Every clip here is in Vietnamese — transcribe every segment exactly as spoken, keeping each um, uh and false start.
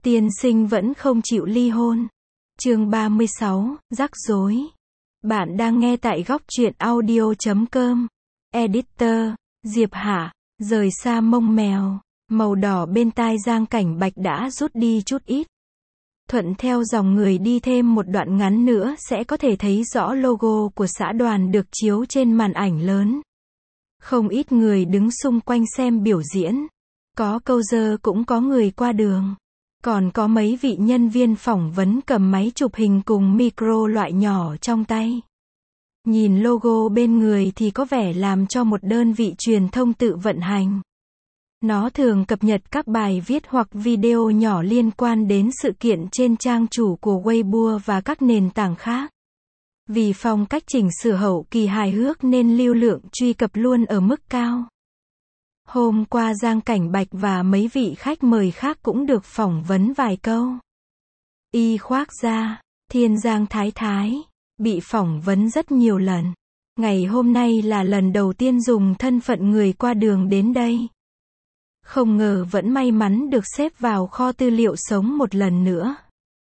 Tiên sinh vẫn không chịu ly hôn. Chương ba mươi sáu, rắc rối. Bạn đang nghe tại góc truyện audio chấm com. Editor, Diệp Hạ, rời xa mông mèo. Màu đỏ bên tai Giang Cảnh Bạch đã rút đi chút ít. Thuận theo dòng người đi thêm một đoạn ngắn nữa sẽ có thể thấy rõ logo của xã đoàn được chiếu trên màn ảnh lớn. Không ít người đứng xung quanh xem biểu diễn. Có câu dơ cũng có người qua đường. Còn có mấy vị nhân viên phỏng vấn cầm máy chụp hình cùng micro loại nhỏ trong tay. Nhìn logo bên người thì có vẻ làm cho một đơn vị truyền thông tự vận hành. Nó thường cập nhật các bài viết hoặc video nhỏ liên quan đến sự kiện trên trang chủ của Weibo và các nền tảng khác. Vì phong cách chỉnh sửa hậu kỳ hài hước nên lưu lượng truy cập luôn ở mức cao. Hôm qua Giang Cảnh Bạch và mấy vị khách mời khác cũng được phỏng vấn vài câu. Y khoác ra, Thiên Giang Thái Thái, bị phỏng vấn rất nhiều lần. Ngày hôm nay là lần đầu tiên dùng thân phận người qua đường đến đây. Không ngờ vẫn may mắn được xếp vào kho tư liệu sống một lần nữa.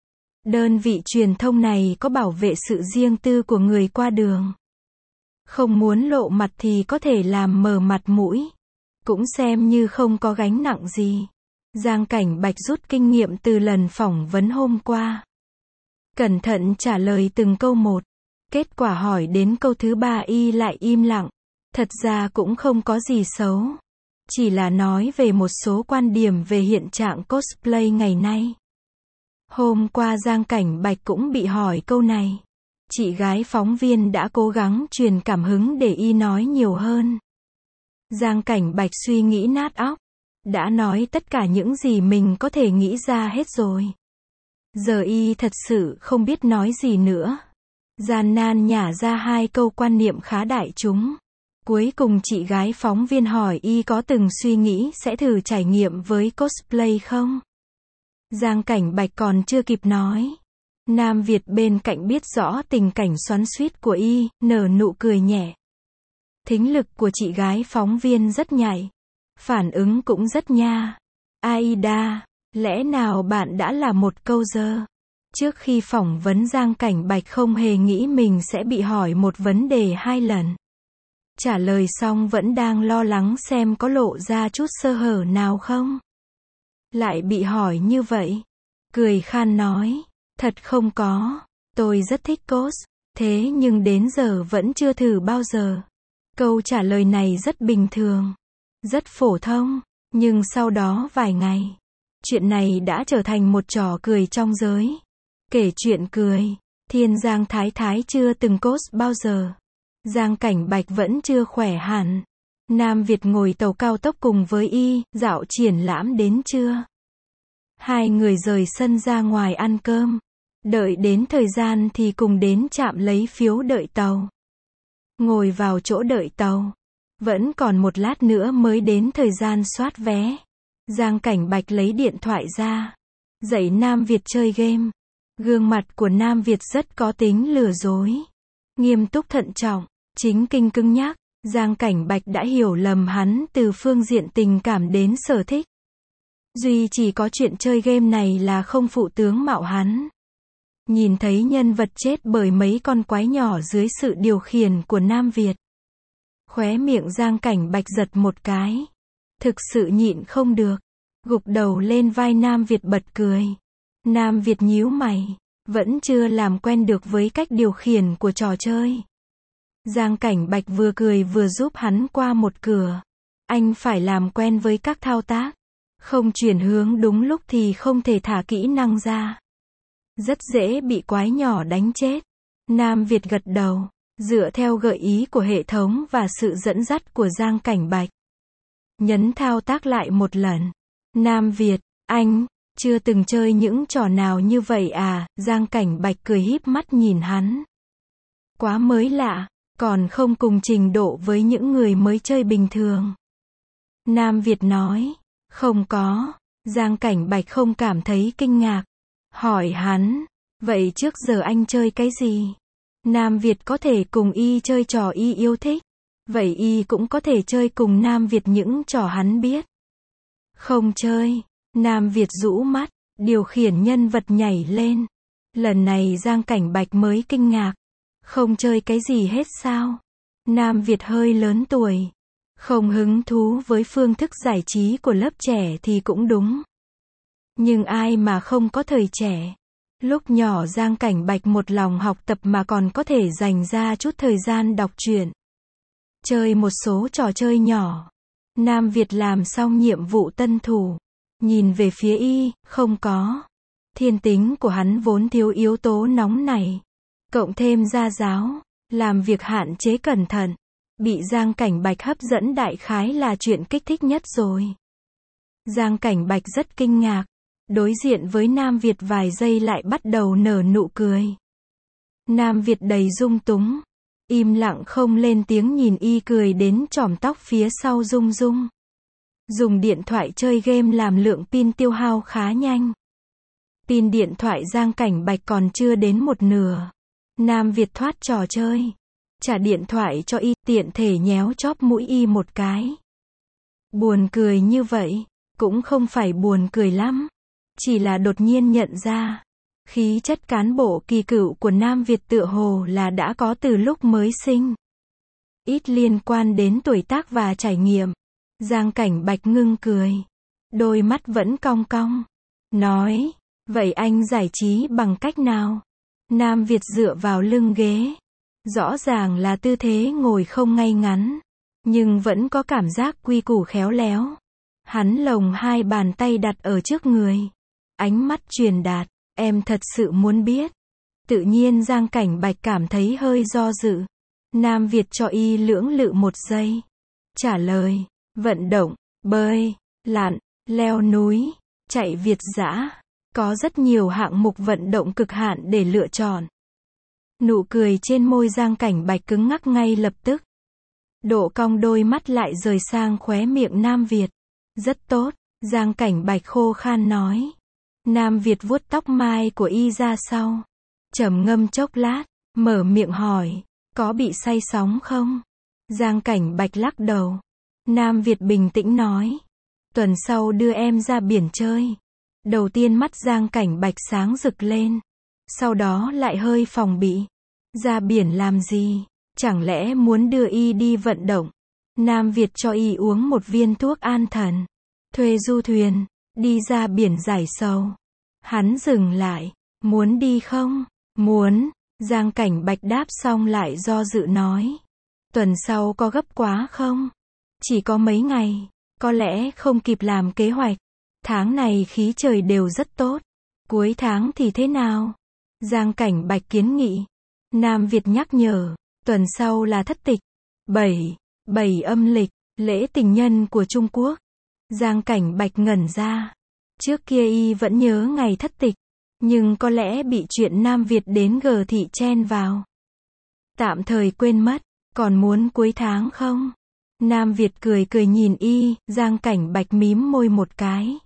Đơn vị truyền thông này có bảo vệ sự riêng tư của người qua đường. Không muốn lộ mặt thì có thể làm mờ mặt mũi. Cũng xem như không có gánh nặng gì. Giang Cảnh Bạch rút kinh nghiệm từ lần phỏng vấn hôm qua. Cẩn thận trả lời từng câu một. Kết quả hỏi đến câu thứ ba y lại im lặng. Thật ra cũng không có gì xấu. Chỉ là nói về một số quan điểm về hiện trạng cosplay ngày nay. Hôm qua Giang Cảnh Bạch cũng bị hỏi câu này. Chị gái phóng viên đã cố gắng truyền cảm hứng để y nói nhiều hơn. Giang Cảnh Bạch suy nghĩ nát óc. Đã nói tất cả những gì mình có thể nghĩ ra hết rồi. Giờ y thật sự không biết nói gì nữa. Gian nan nhả ra hai câu quan niệm khá đại chúng. Cuối cùng chị gái phóng viên hỏi y có từng suy nghĩ sẽ thử trải nghiệm với cosplay không? Giang Cảnh Bạch còn chưa kịp nói. Nam Việt bên cạnh biết rõ tình cảnh xoắn xuýt của y, nở nụ cười nhẹ. Thính lực của chị gái phóng viên rất nhạy. Phản ứng cũng rất nha. Aida, lẽ nào bạn đã là một câu dơ? Trước khi phỏng vấn Giang Cảnh Bạch không hề nghĩ mình sẽ bị hỏi một vấn đề hai lần. Trả lời xong vẫn đang lo lắng xem có lộ ra chút sơ hở nào không. Lại bị hỏi như vậy. Cười khan nói, thật không có. Tôi rất thích cos, thế nhưng đến giờ vẫn chưa thử bao giờ. Câu trả lời này rất bình thường, rất phổ thông, nhưng sau đó vài ngày, chuyện này đã trở thành một trò cười trong giới. Kể chuyện cười, Thiên Giang Thái Thái chưa từng cos bao giờ. Giang Cảnh Bạch vẫn chưa khỏe hẳn. Nam Việt ngồi tàu cao tốc cùng với y, dạo triển lãm đến trưa. Hai người rời sân ra ngoài ăn cơm. Đợi đến thời gian thì cùng đến trạm lấy phiếu đợi tàu. Ngồi vào chỗ đợi tàu. Vẫn còn một lát nữa mới đến thời gian soát vé. Giang Cảnh Bạch lấy điện thoại ra. Dạy Nam Việt chơi game. Gương mặt của Nam Việt rất có tính lừa dối. Nghiêm túc thận trọng, chính kinh cứng nhắc. Giang Cảnh Bạch đã hiểu lầm hắn từ phương diện tình cảm đến sở thích. Duy chỉ có chuyện chơi game này là không phụ tướng mạo hắn. Nhìn thấy nhân vật chết bởi mấy con quái nhỏ dưới sự điều khiển của Nam Việt. Khóe miệng Giang Cảnh Bạch giật một cái. Thực sự nhịn không được. Gục đầu lên vai Nam Việt bật cười. Nam Việt nhíu mày. Vẫn chưa làm quen được với cách điều khiển của trò chơi. Giang Cảnh Bạch vừa cười vừa giúp hắn qua một cửa. Anh phải làm quen với các thao tác. Không chuyển hướng đúng lúc thì không thể thả kỹ năng ra. Rất dễ bị quái nhỏ đánh chết. Nam Việt gật đầu, dựa theo gợi ý của hệ thống và sự dẫn dắt của Giang Cảnh Bạch. Nhấn thao tác lại một lần. Nam Việt, anh, chưa từng chơi những trò nào như vậy à? Giang Cảnh Bạch cười híp mắt nhìn hắn. Quá mới lạ, còn không cùng trình độ với những người mới chơi bình thường. Nam Việt nói, không có. Giang Cảnh Bạch không cảm thấy kinh ngạc. Hỏi hắn, vậy trước giờ anh chơi cái gì? Nam Việt có thể cùng y chơi trò y yêu thích. Vậy y cũng có thể chơi cùng Nam Việt những trò hắn biết. Không chơi. Nam Việt rũ mắt. Điều khiển nhân vật nhảy lên. Lần này Giang Cảnh Bạch mới kinh ngạc. Không chơi cái gì hết sao? Nam Việt hơi lớn tuổi. Không hứng thú với phương thức giải trí của lớp trẻ thì cũng đúng. Nhưng ai mà không có thời trẻ. Lúc nhỏ Giang Cảnh Bạch một lòng học tập mà còn có thể dành ra chút thời gian đọc truyện. Chơi một số trò chơi nhỏ. Nam Việt làm xong nhiệm vụ tân thủ. Nhìn về phía y, không có. Thiên tính của hắn vốn thiếu yếu tố nóng này. Cộng thêm gia giáo, làm việc hạn chế cẩn thận. Bị Giang Cảnh Bạch hấp dẫn đại khái là chuyện kích thích nhất rồi. Giang Cảnh Bạch rất kinh ngạc. Đối diện với Nam Việt vài giây lại bắt đầu nở nụ cười. Nam Việt đầy dung túng. Im lặng không lên tiếng nhìn y cười đến chòm tóc phía sau rung rung. Dùng điện thoại chơi game làm lượng pin tiêu hao khá nhanh. Pin điện thoại Giang Cảnh Bạch còn chưa đến một nửa. Nam Việt thoát trò chơi. Trả điện thoại cho y, tiện thể nhéo chóp mũi y một cái. Buồn cười như vậy, cũng không phải buồn cười lắm. Chỉ là đột nhiên nhận ra, khí chất cán bộ kỳ cựu của Nam Việt tựa hồ là đã có từ lúc mới sinh. Ít liên quan đến tuổi tác và trải nghiệm. Giang Cảnh Bạch ngưng cười. Đôi mắt vẫn cong cong. Nói, vậy anh giải trí bằng cách nào? Nam Việt dựa vào lưng ghế. Rõ ràng là tư thế ngồi không ngay ngắn. Nhưng vẫn có cảm giác quy củ khéo léo. Hắn lồng hai bàn tay đặt ở trước người. Ánh mắt truyền đạt, em thật sự muốn biết. Tự nhiên Giang Cảnh Bạch cảm thấy hơi do dự. Nam Việt cho y lưỡng lự một giây. Trả lời, vận động, bơi, lặn, leo núi, chạy việt dã. Có rất nhiều hạng mục vận động cực hạn để lựa chọn. Nụ cười trên môi Giang Cảnh Bạch cứng ngắc ngay lập tức. Độ cong đôi mắt lại rời sang khóe miệng Nam Việt. Rất tốt, Giang Cảnh Bạch khô khan nói. Nam Việt vuốt tóc mai của y ra sau. Trầm ngâm chốc lát, mở miệng hỏi, có bị say sóng không? Giang Cảnh Bạch lắc đầu. Nam Việt bình tĩnh nói, tuần sau đưa em ra biển chơi. Đầu tiên mắt Giang Cảnh Bạch sáng rực lên. Sau đó lại hơi phòng bị. Ra biển làm gì? Chẳng lẽ muốn đưa y đi vận động? Nam Việt cho y uống một viên thuốc an thần. Thuê du thuyền, đi ra biển giải sầu. Hắn dừng lại. Muốn đi không? Muốn. Giang Cảnh Bạch đáp xong lại do dự nói. Tuần sau có gấp quá không? Chỉ có mấy ngày. Có lẽ không kịp làm kế hoạch. Tháng này khí trời đều rất tốt. Cuối tháng thì thế nào? Giang Cảnh Bạch kiến nghị. Nam Việt nhắc nhở. Tuần sau là thất tịch. bảy. bảy âm lịch. Lễ tình nhân của Trung Quốc. Giang Cảnh Bạch ngẩn ra. Trước kia y vẫn nhớ ngày thất tịch. Nhưng có lẽ bị chuyện Nam Việt đến gờ thị chen vào. Tạm thời quên mất. Còn muốn cuối tháng không? Nam Việt cười cười nhìn y. Giang Cảnh Bạch mím môi một cái.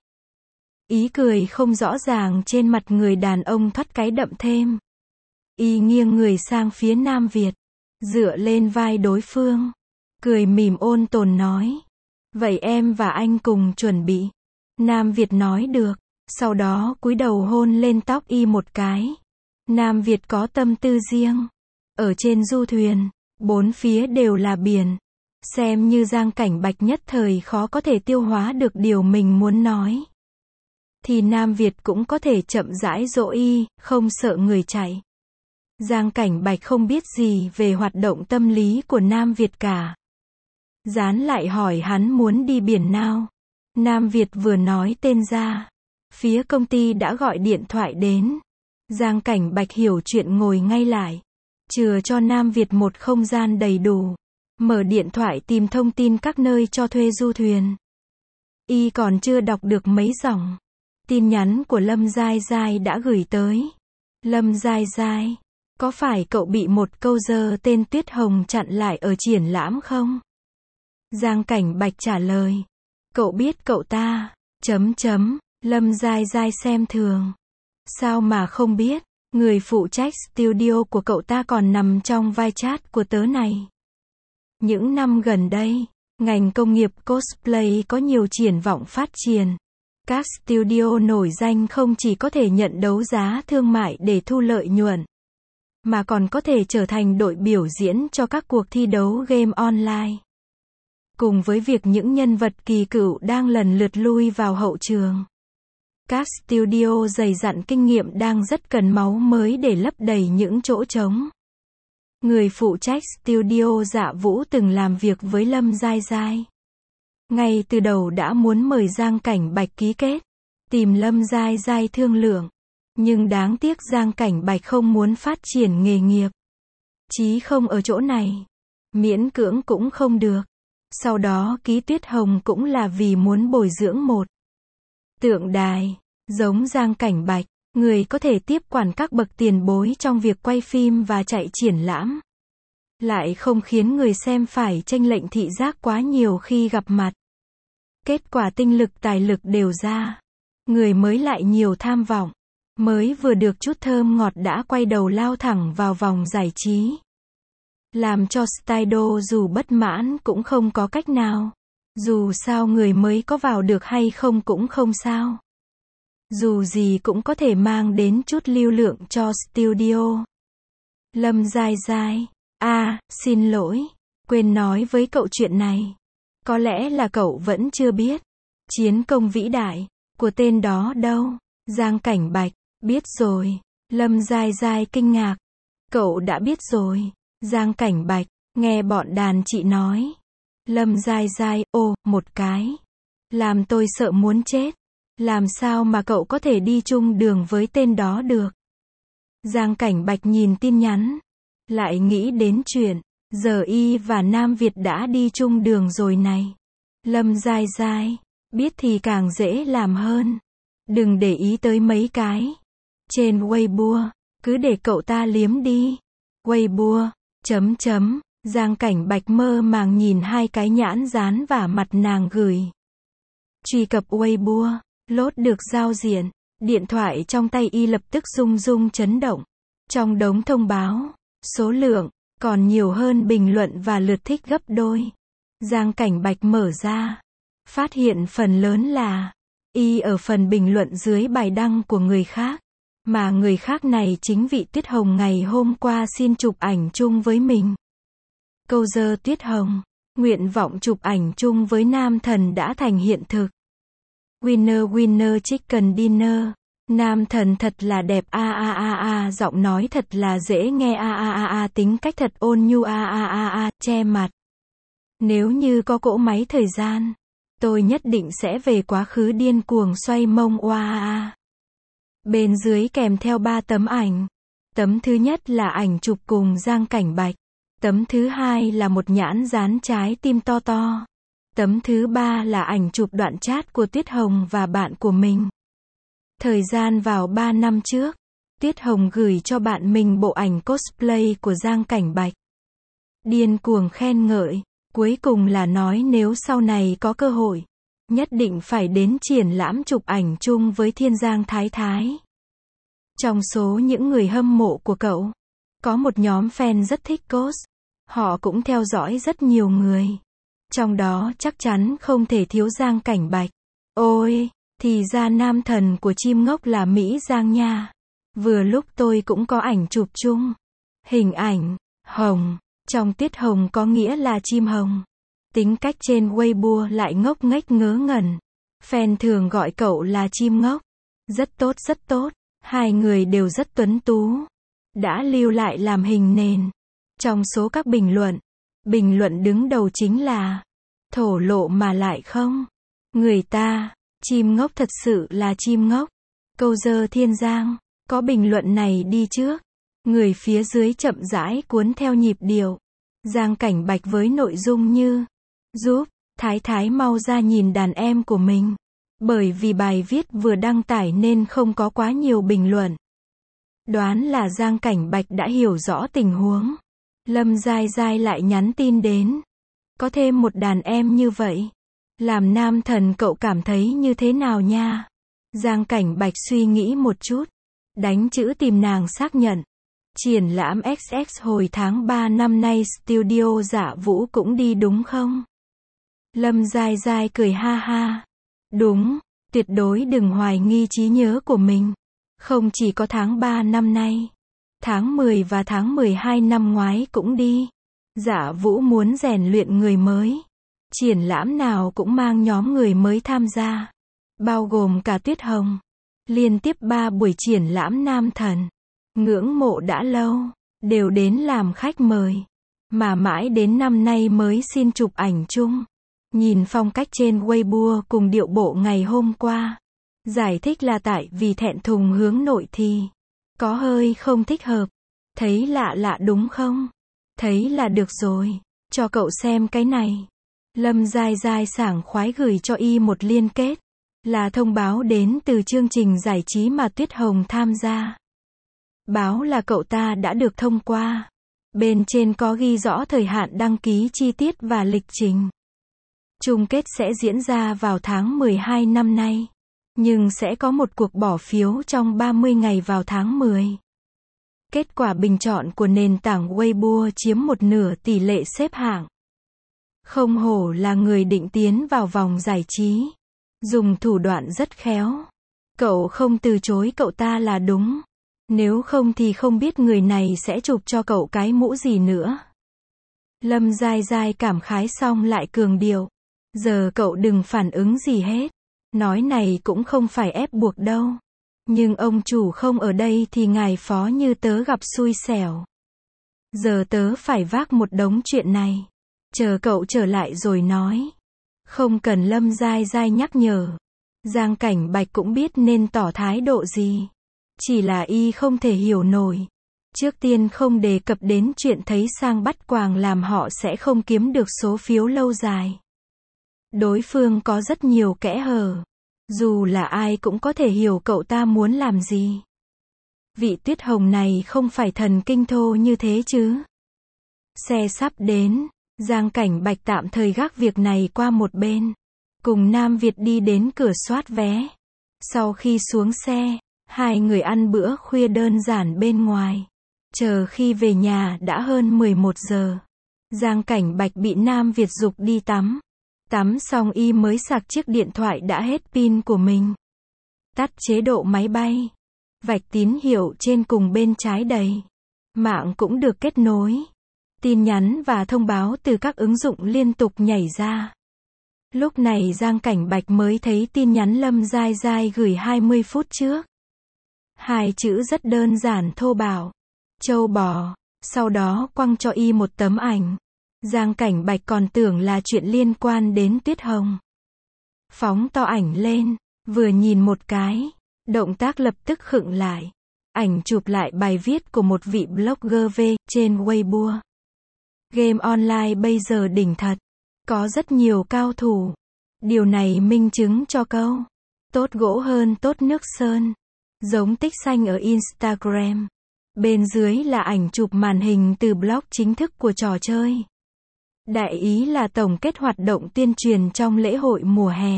Ý cười không rõ ràng trên mặt người đàn ông thoát cái đậm thêm. Y nghiêng người sang phía Nam Việt. Dựa lên vai đối phương. Cười mỉm ôn tồn nói. Vậy em và anh cùng chuẩn bị. Nam Việt nói được. Sau đó cúi đầu hôn lên tóc y một cái. Nam Việt có tâm tư riêng. Ở trên du thuyền, bốn phía đều là biển. Xem như Giang Cảnh Bạch nhất thời khó có thể tiêu hóa được điều mình muốn nói. Thì Nam Việt cũng có thể chậm rãi dỗ y, không sợ người chạy. Giang Cảnh Bạch không biết gì về hoạt động tâm lý của Nam Việt cả. Dán lại hỏi hắn muốn đi biển nào. Nam Việt vừa nói tên ra. Phía công ty đã gọi điện thoại đến. Giang Cảnh Bạch hiểu chuyện ngồi ngay lại. Chừa cho Nam Việt một không gian đầy đủ. Mở điện thoại tìm thông tin các nơi cho thuê du thuyền. Y còn chưa đọc được mấy dòng. Tin nhắn của Lâm Giai Giai đã gửi tới. Lâm Giai Giai, có phải cậu bị một câu dơ tên Tuyết Hồng chặn lại ở triển lãm không? Giang Cảnh Bạch trả lời. Cậu biết cậu ta, chấm chấm, Lâm Giai Giai xem thường. Sao mà không biết, người phụ trách studio của cậu ta còn nằm trong vai chat của tớ này. Những năm gần đây, ngành công nghiệp cosplay có nhiều triển vọng phát triển. Các studio nổi danh không chỉ có thể nhận đấu giá thương mại để thu lợi nhuận, mà còn có thể trở thành đội biểu diễn cho các cuộc thi đấu game online. Cùng với việc những nhân vật kỳ cựu đang lần lượt lui vào hậu trường, các studio dày dặn kinh nghiệm đang rất cần máu mới để lấp đầy những chỗ trống. Người phụ trách studio Dạ Vũ từng làm việc với Lâm Giai Giai. Ngay từ đầu đã muốn mời Giang Cảnh Bạch ký kết, tìm Lâm Giai Giai thương lượng. Nhưng đáng tiếc Giang Cảnh Bạch không muốn phát triển nghề nghiệp. Chí không ở chỗ này. Miễn cưỡng cũng không được. Sau đó ký Tuyết Hồng cũng là vì muốn bồi dưỡng một tượng đài, giống Giang Cảnh Bạch, người có thể tiếp quản các bậc tiền bối trong việc quay phim và chạy triển lãm. Lại không khiến người xem phải chênh lệch thị giác quá nhiều khi gặp mặt. Kết quả tinh lực tài lực đều ra. Người mới lại nhiều tham vọng. Mới vừa được chút thơm ngọt đã quay đầu lao thẳng vào vòng giải trí. Làm cho Stydo dù bất mãn cũng không có cách nào. Dù sao người mới có vào được hay không cũng không sao. Dù gì cũng có thể mang đến chút lưu lượng cho studio. Lâm Giai Giai, à, xin lỗi, quên nói với cậu chuyện này. Có lẽ là cậu vẫn chưa biết. Chiến công vĩ đại của tên đó đâu? Giang Cảnh Bạch, biết rồi. Lâm Giai Giai kinh ngạc. Cậu đã biết rồi. Giang Cảnh Bạch, nghe bọn đàn chị nói. Lâm Giai Giai, ồ, một cái. Làm tôi sợ muốn chết. Làm sao mà cậu có thể đi chung đường với tên đó được? Giang Cảnh Bạch nhìn tin nhắn. Lại nghĩ đến chuyện, giờ y và Nam Việt đã đi chung đường rồi này. Lâm Giai Giai, biết thì càng dễ làm hơn. Đừng để ý tới mấy cái. Trên Weibo, cứ để cậu ta liếm đi. Weibo, chấm chấm, Giang Cảnh Bạch mơ màng nhìn hai cái nhãn dán và mặt nàng gửi. Truy cập Weibo, lốt được giao diện, điện thoại trong tay y lập tức rung rung chấn động. Trong đống thông báo, số lượng, còn nhiều hơn bình luận và lượt thích gấp đôi. Giang Cảnh Bạch mở ra, phát hiện phần lớn là y ở phần bình luận dưới bài đăng của người khác. Mà người khác này chính vị Tuyết Hồng ngày hôm qua xin chụp ảnh chung với mình. Câu giờ Tuyết Hồng, nguyện vọng chụp ảnh chung với nam thần đã thành hiện thực. Winner winner chicken dinner. Nam thần thật là đẹp a a a a, giọng nói thật là dễ nghe a a a a, tính cách thật ôn nhu a a a a, che mặt. Nếu như có cỗ máy thời gian, tôi nhất định sẽ về quá khứ điên cuồng xoay mông oa a a. Bên dưới kèm theo ba tấm ảnh. Tấm thứ nhất là ảnh chụp cùng Giang Cảnh Bạch. Tấm thứ hai là một nhãn dán trái tim to to. Tấm thứ ba là ảnh chụp đoạn chat của Tuyết Hồng và bạn của mình. Thời gian vào ba năm trước, Tuyết Hồng gửi cho bạn mình bộ ảnh cosplay của Giang Cảnh Bạch. Điên cuồng khen ngợi, cuối cùng là nói nếu sau này có cơ hội, nhất định phải đến triển lãm chụp ảnh chung với Thiên Giang Thái Thái. Trong số những người hâm mộ của cậu, có một nhóm fan rất thích cos. Họ cũng theo dõi rất nhiều người. Trong đó chắc chắn không thể thiếu Giang Cảnh Bạch. Ôi, thì ra nam thần của chim ngốc là Mỹ Giang nha. Vừa lúc tôi cũng có ảnh chụp chung. Hình ảnh, hồng, trong tiết hồng có nghĩa là chim hồng. Tính cách trên Weibo lại ngốc nghếch ngớ ngẩn. Fan thường gọi cậu là chim ngốc. Rất tốt rất tốt. Hai người đều rất tuấn tú. Đã lưu lại làm hình nền. Trong số các bình luận, bình luận đứng đầu chính là thổ lộ mà lại không. Người ta, chim ngốc thật sự là chim ngốc. Câu giờ Thiên Giang, có bình luận này đi trước. Người phía dưới chậm rãi cuốn theo nhịp điệu. Giang Cảnh Bạch với nội dung như giúp Thái Thái mau ra nhìn đàn em của mình. Bởi vì bài viết vừa đăng tải nên không có quá nhiều bình luận. Đoán là Giang Cảnh Bạch đã hiểu rõ tình huống. Lâm Giai Giai lại nhắn tin đến. Có thêm một đàn em như vậy. Làm nam thần cậu cảm thấy như thế nào nha? Giang Cảnh Bạch suy nghĩ một chút. Đánh chữ tìm nàng xác nhận. Triển lãm ích ích hồi tháng ba năm nay studio Dạ Vũ cũng đi đúng không? Lâm Giai Giai cười ha ha. Đúng, Tuyệt đối đừng hoài nghi trí nhớ của mình. Không chỉ có tháng ba năm nay, tháng mười và tháng mười hai năm ngoái cũng đi. Dạ Vũ muốn rèn luyện người mới. Triển lãm nào cũng mang nhóm người mới tham gia, bao gồm cả Tuyết Hồng. Liên tiếp ba buổi triển lãm nam thần, ngưỡng mộ đã lâu, đều đến làm khách mời. Mà mãi đến năm nay mới xin chụp ảnh chung. Nhìn phong cách trên Weibo cùng điệu bộ ngày hôm qua. Giải thích là tại vì thẹn thùng hướng nội thì có hơi không thích hợp. Thấy lạ lạ đúng không? Thấy là được rồi. Cho cậu xem cái này. Lâm Giai Giai sảng khoái gửi cho y một liên kết. Là thông báo đến từ chương trình giải trí mà Tuyết Hồng tham gia. Báo là cậu ta đã được thông qua. Bên trên có ghi rõ thời hạn đăng ký chi tiết và lịch trình. Chung kết sẽ diễn ra vào tháng mười hai năm nay. Nhưng sẽ có một cuộc bỏ phiếu trong ba mươi ngày vào tháng mười. Kết quả bình chọn của nền tảng Weibo chiếm một nửa tỷ lệ xếp hạng. Không hổ là người định tiến vào vòng giải trí. Dùng thủ đoạn rất khéo. Cậu không từ chối cậu ta là đúng. Nếu không thì không biết người này sẽ chụp cho cậu cái mũ gì nữa. Lâm Giai Giai cảm khái xong lại cường điệu. Giờ cậu đừng phản ứng gì hết. Nói này cũng không phải ép buộc đâu. Nhưng ông chủ không ở đây thì ngài phó như tớ gặp xui xẻo. Giờ tớ phải vác một đống chuyện này. Chờ cậu trở lại rồi nói. Không cần Lâm Giai Giai nhắc nhở. Giang Cảnh Bạch cũng biết nên tỏ thái độ gì. Chỉ là y không thể hiểu nổi. Trước tiên không đề cập đến chuyện thấy sang bắt quàng làm họ sẽ không kiếm được số phiếu lâu dài. Đối phương có rất nhiều kẽ hở. Dù là ai cũng có thể hiểu cậu ta muốn làm gì. Vị Tuyết Hồng này không phải thần kinh thô như thế chứ. Xe sắp đến. Giang Cảnh Bạch tạm thời gác việc này qua một bên. Cùng Nam Việt đi đến cửa soát vé. Sau khi xuống xe, hai người ăn bữa khuya đơn giản bên ngoài. Chờ khi về nhà đã hơn mười một giờ. Giang Cảnh Bạch bị Nam Việt giục đi tắm. Tắm xong y mới sạc chiếc điện thoại đã hết pin của mình. Tắt chế độ máy bay. Vạch tín hiệu trên cùng bên trái đầy. Mạng cũng được kết nối. Tin nhắn và thông báo từ các ứng dụng liên tục nhảy ra. Lúc này Giang Cảnh Bạch mới thấy tin nhắn Lâm Giai Giai gửi hai mươi phút trước. Hai chữ rất đơn giản thô bạo. Trâu bò. Sau đó quăng cho y một tấm ảnh. Giang Cảnh Bạch còn tưởng là chuyện liên quan đến Tuyết Hồng. Phóng to ảnh lên. Vừa nhìn một cái. Động tác lập tức khựng lại. Ảnh chụp lại bài viết của một vị blogger về trên Weibo. Game online bây giờ đỉnh thật. Có rất nhiều cao thủ. Điều này minh chứng cho câu. Tốt gỗ hơn tốt nước sơn. Giống tích xanh ở Instagram. Bên dưới là ảnh chụp màn hình từ blog chính thức của trò chơi. Đại ý là tổng kết hoạt động tuyên truyền trong lễ hội mùa hè.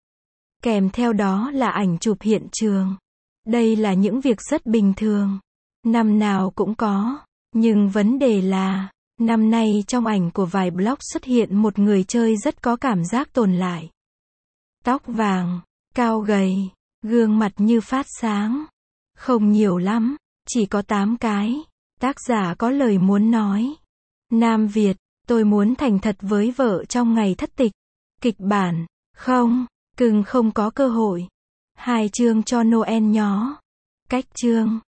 Kèm theo đó là ảnh chụp hiện trường. Đây là những việc rất bình thường. Năm nào cũng có. Nhưng vấn đề là, năm nay trong ảnh của vài blog xuất hiện một người chơi rất có cảm giác tồn lại. Tóc vàng, cao gầy, gương mặt như phát sáng. Không nhiều lắm, chỉ có tám cái. Tác giả có lời muốn nói. Nam Việt, tôi muốn thành thật với vợ trong ngày thất tịch. Kịch bản, không, cưng không có cơ hội. Hai chương cho Noel nhó. Cách chương.